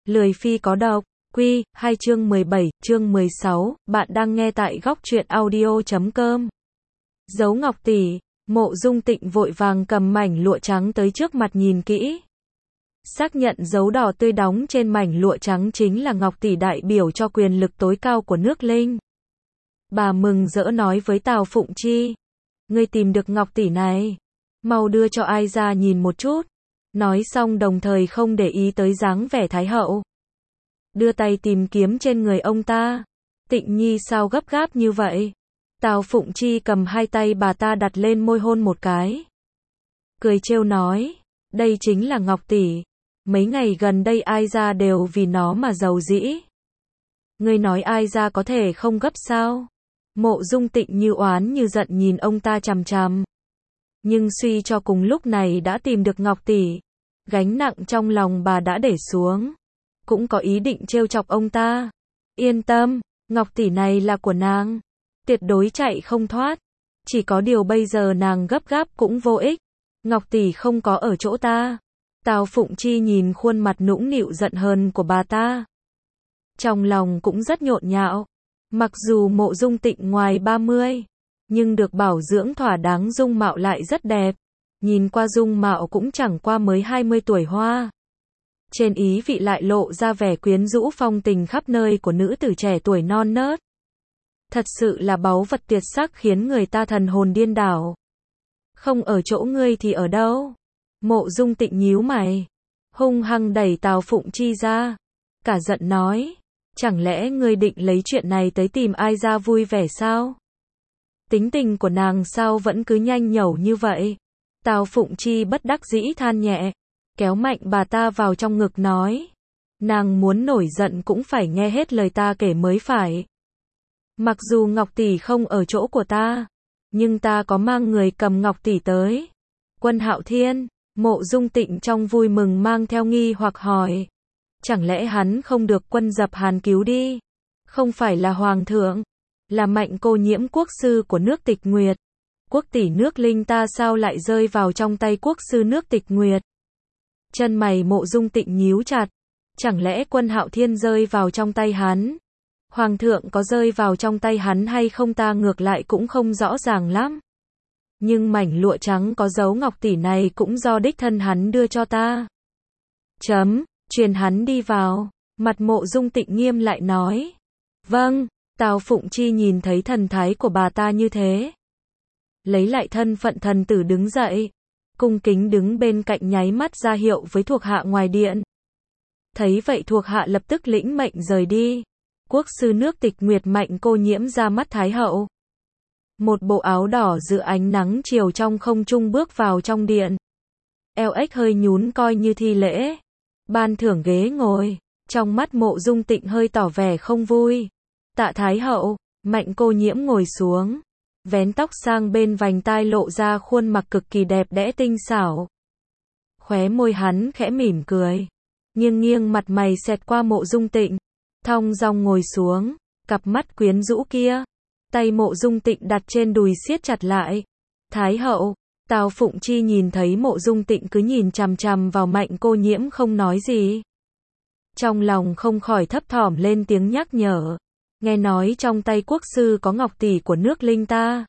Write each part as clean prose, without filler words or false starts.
Lười phi có độc. Quy, 2 chương 17, chương 16, bạn đang nghe tại góc truyện audio.com. Giấu Ngọc tỷ, Mộ Dung Tịnh vội vàng cầm mảnh lụa trắng tới trước mặt nhìn kỹ. Xác nhận dấu đỏ tươi đóng trên mảnh lụa trắng chính là Ngọc tỷ đại biểu cho quyền lực tối cao của nước Linh. Bà mừng rỡ nói với Tào Phụng Chi, ngươi tìm được Ngọc tỷ này, mau đưa cho ai ra nhìn một chút. Nói xong đồng thời không để ý tới dáng vẻ Thái hậu. Đưa tay tìm kiếm trên người ông ta. Tịnh Nhi sao gấp gáp như vậy? Tào Phụng Chi cầm hai tay bà ta đặt lên môi hôn một cái. Cười trêu nói, đây chính là Ngọc tỷ. Mấy ngày gần đây ai ra đều vì nó mà giàu dĩ. Ngươi nói ai ra có thể không gấp sao? Mộ Dung Tịnh như oán như giận nhìn ông ta chằm chằm. Nhưng suy cho cùng lúc này đã tìm được Ngọc tỷ. Gánh nặng trong lòng bà đã để xuống. Cũng có ý định trêu chọc ông ta. Yên tâm, Ngọc tỷ này là của nàng. Tuyệt đối chạy không thoát. Chỉ có điều bây giờ nàng gấp gáp cũng vô ích. Ngọc tỷ không có ở chỗ ta. Tào Phụng Chi nhìn khuôn mặt nũng nịu giận hờn của bà ta. Trong lòng cũng rất nhộn nhạo. Mặc dù Mộ Dung Tịnh ngoài 30, nhưng được bảo dưỡng thỏa đáng dung mạo lại rất đẹp. Nhìn qua dung mạo cũng chẳng qua mới 20 tuổi hoa. Trên ý vị lại lộ ra vẻ quyến rũ phong tình khắp nơi của nữ tử trẻ tuổi non nớt. Thật sự là báu vật tuyệt sắc khiến người ta thần hồn điên đảo. Không ở chỗ ngươi thì ở đâu? Mộ Dung Tịnh nhíu mày, hung hăng đẩy Tào Phụng Chi ra. Cả giận nói, chẳng lẽ ngươi định lấy chuyện này tới tìm ai ra vui vẻ sao? Tính tình của nàng sao vẫn cứ nhanh nhẩu như vậy? Tào Phụng Chi bất đắc dĩ than nhẹ, kéo mạnh bà ta vào trong ngực nói. Nàng muốn nổi giận cũng phải nghe hết lời ta kể mới phải. Mặc dù Ngọc tỷ không ở chỗ của ta, nhưng ta có mang người cầm Ngọc tỷ tới. Quân Hạo Thiên, Mộ Dung Tịnh trong vui mừng mang theo nghi hoặc hỏi. Chẳng lẽ hắn không được Quân Dập Hàn cứu đi? Không phải là hoàng thượng, là Mạnh cô nhiễm quốc sư của nước Tịch Nguyệt. Quốc tỷ nước Linh ta sao lại rơi vào trong tay quốc sư nước Tịch Nguyệt? Chân mày Mộ Dung Tịnh nhíu chặt. Chẳng lẽ Quân Hạo Thiên rơi vào trong tay hắn? Hoàng thượng có rơi vào trong tay hắn hay không ta ngược lại cũng không rõ ràng lắm. Nhưng mảnh lụa trắng có dấu Ngọc tỷ này cũng do đích thân hắn đưa cho ta. Truyền hắn đi vào. Mặt Mộ Dung Tịnh nghiêm lại nói. Vâng. Tào Phụng Chi nhìn thấy thần thái của bà ta như thế, lấy lại thân phận thần tử đứng dậy, cung kính đứng bên cạnh nháy mắt ra hiệu với thuộc hạ ngoài điện. Thấy vậy thuộc hạ lập tức lĩnh mệnh rời đi. Quốc sư nước Tịch Nguyệt Mạnh cô nhiễm ra mắt Thái hậu. Một bộ áo đỏ giữa ánh nắng chiều trong không trung bước vào trong điện. Eo ếch hơi nhún coi như thi lễ. Ban thưởng ghế ngồi. Trong mắt Mộ Dung Tịnh hơi tỏ vẻ không vui. Tạ Thái hậu. Mạnh cô nhiễm ngồi xuống, vén tóc sang bên vành tai lộ ra khuôn mặt cực kỳ đẹp đẽ tinh xảo. Khóe môi hắn khẽ mỉm cười, nghiêng nghiêng mặt mày xẹt qua Mộ Dung Tịnh, thong dong ngồi xuống, cặp mắt quyến rũ kia. Tay Mộ Dung Tịnh đặt trên đùi siết chặt lại. Thái hậu. Tào Phụng Chi nhìn thấy Mộ Dung Tịnh cứ nhìn chằm chằm vào Mạnh cô nhiễm không nói gì. Trong lòng không khỏi thấp thỏm lên tiếng nhắc nhở. Nghe nói trong tay quốc sư có Ngọc tỷ của nước Linh ta.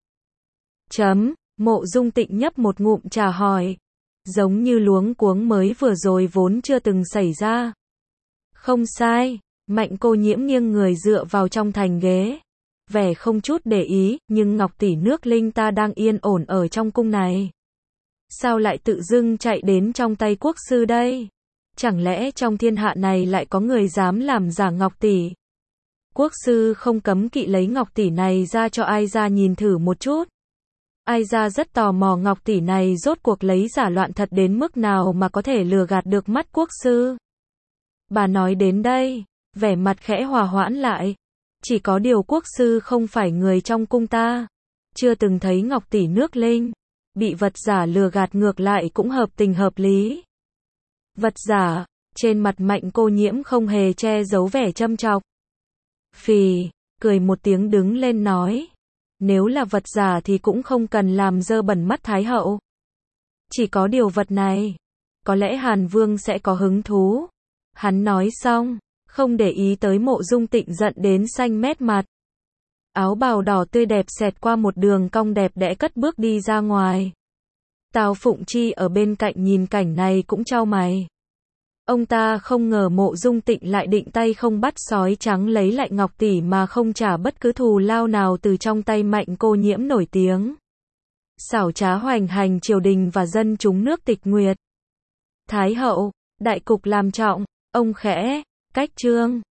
Mộ Dung Tịnh nhấp một ngụm trà hỏi. Giống như luống cuống mới vừa rồi vốn chưa từng xảy ra. Không sai. Mạnh cô nhiễm nghiêng người dựa vào trong thành ghế. Vẻ không chút để ý, nhưng Ngọc tỷ nước Linh ta đang yên ổn ở trong cung này. Sao lại tự dưng chạy đến trong tay quốc sư đây? Chẳng lẽ trong thiên hạ này lại có người dám làm giả Ngọc tỷ? Quốc sư không cấm kỵ lấy Ngọc tỷ này ra cho ai ra nhìn thử một chút. Ai ra rất tò mò Ngọc tỷ này rốt cuộc lấy giả loạn thật đến mức nào mà có thể lừa gạt được mắt quốc sư. Bà nói đến đây, vẻ mặt khẽ hòa hoãn lại. Chỉ có điều quốc sư không phải người trong cung ta, chưa từng thấy Ngọc tỷ nước Linh, bị vật giả lừa gạt ngược lại cũng hợp tình hợp lý. Vật giả, trên mặt Mạnh cô nhiễm không hề che giấu vẻ châm chọc. Phì, cười một tiếng đứng lên nói. Nếu là vật giả thì cũng không cần làm dơ bẩn mắt Thái hậu. Chỉ có điều vật này, có lẽ Hàn Vương sẽ có hứng thú. Hắn nói xong, không để ý tới Mộ Dung Tịnh giận đến xanh mét mặt. Áo bào đỏ tươi đẹp xẹt qua một đường cong đẹp đẽ cất bước đi ra ngoài. Tào Phụng Chi ở bên cạnh nhìn cảnh này cũng chau mày. Ông ta không ngờ Mộ Dung Tịnh lại định tay không bắt sói trắng lấy lại ngọc tỷ mà không trả bất cứ thù lao nào từ trong tay Mạnh cô nhiễm nổi tiếng. Xảo trá hoành hành triều đình và dân chúng nước Tịch Nguyệt. Thái hậu, đại cục làm trọng, ông khẽ cách trương.